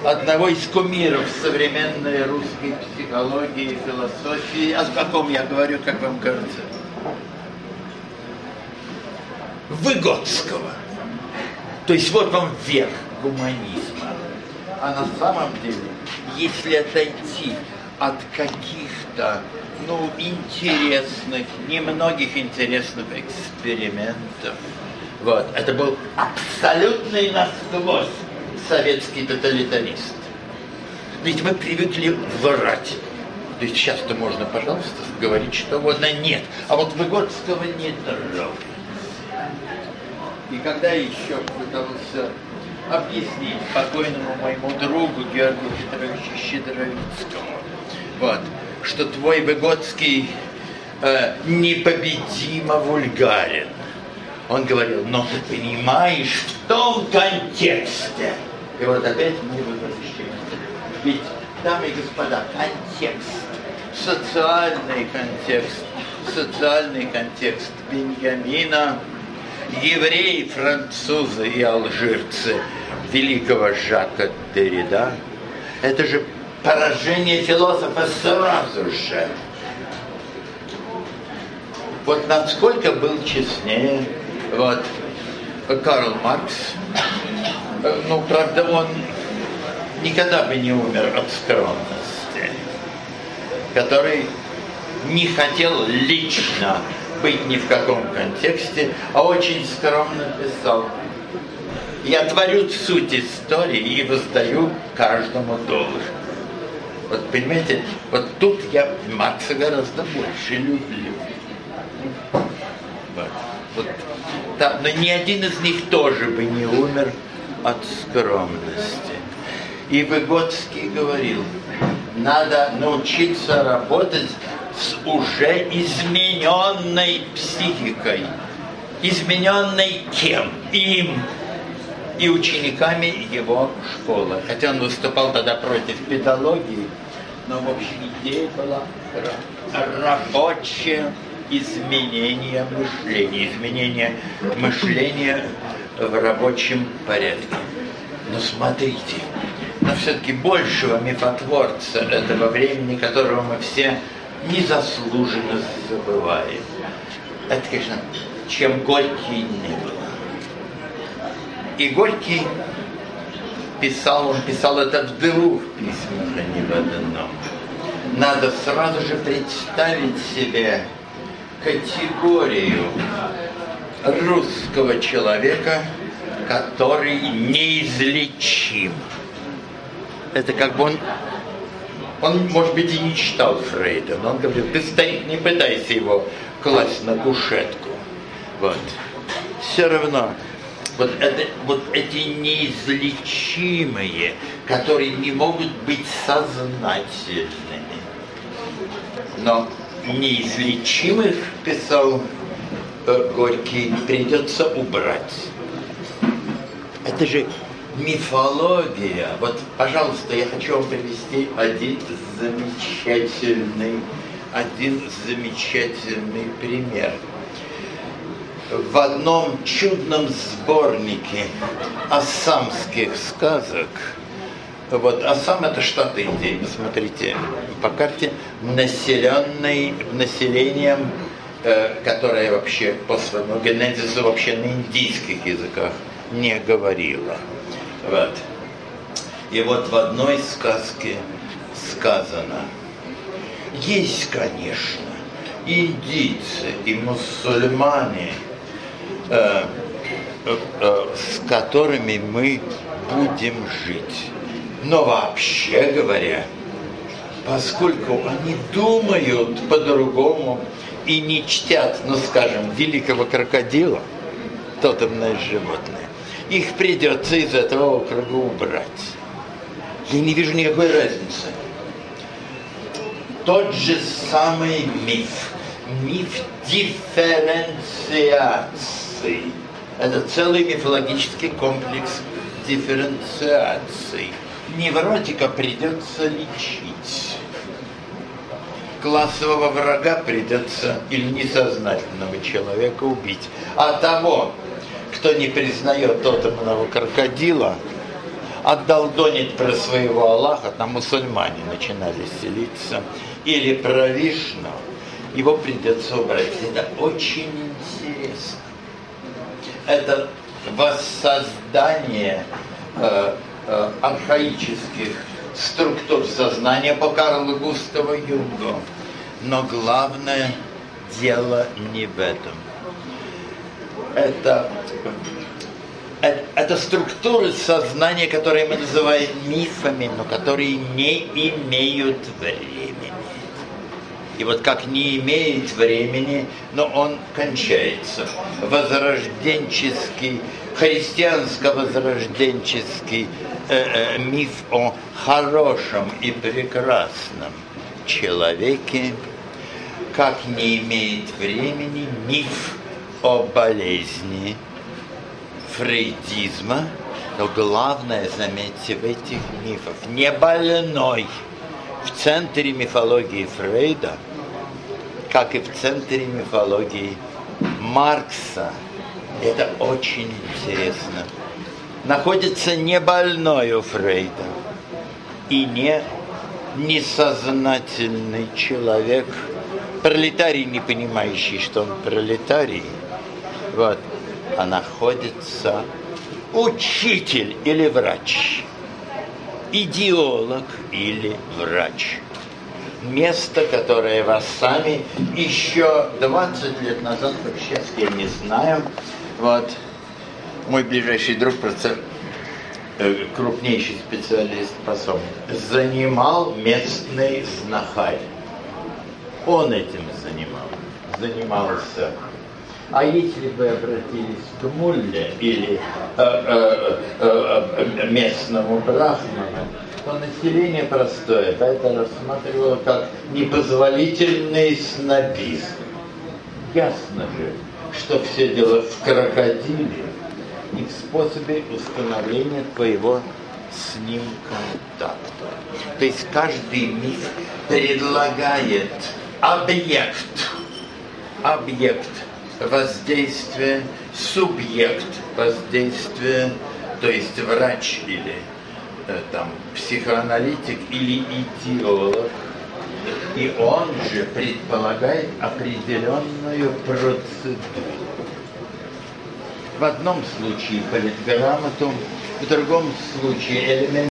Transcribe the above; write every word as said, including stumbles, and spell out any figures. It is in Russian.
одного из кумиров современной русской психологии и философии. О каком я говорю, как вам кажется? Выгодского. То есть вот вам верх гуманизма. А на самом деле, если отойти от каких-то, ну, интересных, немногих интересных экспериментов, вот, это был абсолютный насквозь советский тоталитарист. Ведь мы привыкли врать. То есть сейчас-то можно, пожалуйста, говорить что угодно. Нет. А вот Выгодского не трогать. И когда я еще пытался объяснить покойному моему другу Георгию Петровичу Щедровицкому, вот, что твой Выгодский э, непобедимо вульгарен. Он говорил, но ты понимаешь в том контексте. И вот опять мы возвращаемся. Ведь, дамы и господа, контекст, социальный контекст, социальный контекст Беньямина, евреи, французы и алжирцы великого Жака Деррида, это же поражение философа сразу же. Вот насколько был честнее вот Карл Маркс. Ну, правда, он никогда бы не умер от скромности, который не хотел лично быть ни в каком контексте, а очень скромно писал: я творю суть истории и воздаю каждому должное. Вот понимаете, вот тут я Маркса гораздо больше люблю. Вот, вот, да, но ни один из них тоже бы не умер от скромности. И Выгодский говорил, надо научиться работать с уже измененной психикой. Измененной кем? Им и учениками его школы. Хотя он выступал тогда против педагогии, но в общем идея была рабочее изменение мышления, изменение мышления в рабочем порядке. Но смотрите, но все-таки большего мифотворца этого времени, которого мы все незаслуженно забываем. Это, конечно, чем Горький не было. И Горький писал, он писал это в двух письмах, а не в одном. Надо сразу же представить себе категорию русского человека, который неизлечим. Это как бы он, он, может быть, и не читал Фрейда, но он говорит, ты, старик, не пытайся его класть на кушетку. Вот. Все равно, вот, это, вот эти неизлечимые, которые не могут быть сознательными, но неизлечимых, писал э, Горький, придется убрать. Это же мифология. Вот, пожалуйста, я хочу вам привести один замечательный, один замечательный пример. В одном чудном сборнике ассамских сказок, вот Ассам — это штат Индии, посмотрите по карте, населенный населением, э, которое вообще по своему генезису вообще на индийских языках не говорило. Вот. И вот в одной сказке сказано: есть, конечно, индийцы и мусульмане, э, э, э, с которыми мы будем жить. Но вообще говоря, поскольку они думают по-другому и не чтят, ну скажем, великого крокодила, тотемное животное, их придется из этого округа убрать. Я не вижу никакой разницы. Тот же самый миф. Миф дифференциации. Это целый мифологический комплекс дифференциаций. Невротика придется лечить. Классового врага придется, или несознательного человека, убить. А того, кто не признает тотемного крокодила, отдалдонить про своего Аллаха, там мусульмане начинали селиться, или про Вишну, его придется убрать. Это очень интересно. Это воссоздание э, э, архаических структур сознания по Карлу Густаву Юнгу. Но главное дело не в этом. Это, это, это структуры сознания, которые мы называем мифами, но которые не имеют времени. И вот как не имеет времени, но он кончается. Возрожденческий, христианско-возрожденческий э, э, миф о хорошем и прекрасном человеке, как не имеет времени миф о болезни фрейдизма, но главное, заметьте, в этих мифах не больной. В центре мифологии Фрейда, как и в центре мифологии Маркса, это очень интересно, находится не больной у Фрейда и не несознательный человек, пролетарий, не понимающий, что он пролетарий, вот, а находится учитель или врач, идеолог или врач. Место, которое вас сами еще двадцать лет назад, как сейчас, я не знаю, вот, мой ближайший друг, просто крупнейший специалист по сон, занимал местный знахарь. Он этим занимал, занимался. А если бы обратились к мулле или э, э, э, местному брахману, то население простое это рассматривало как непозволительный снобизм. Ясно же, что все дело в крокодиле и в способе установления твоего с ним контакта. То есть каждый миф предлагает объект, объект воздействия, субъект воздействия, то есть врач или э, там, психоаналитик или идеолог, и он же предполагает определенную процедуру. В одном случае политграмоту, в другом случае элемент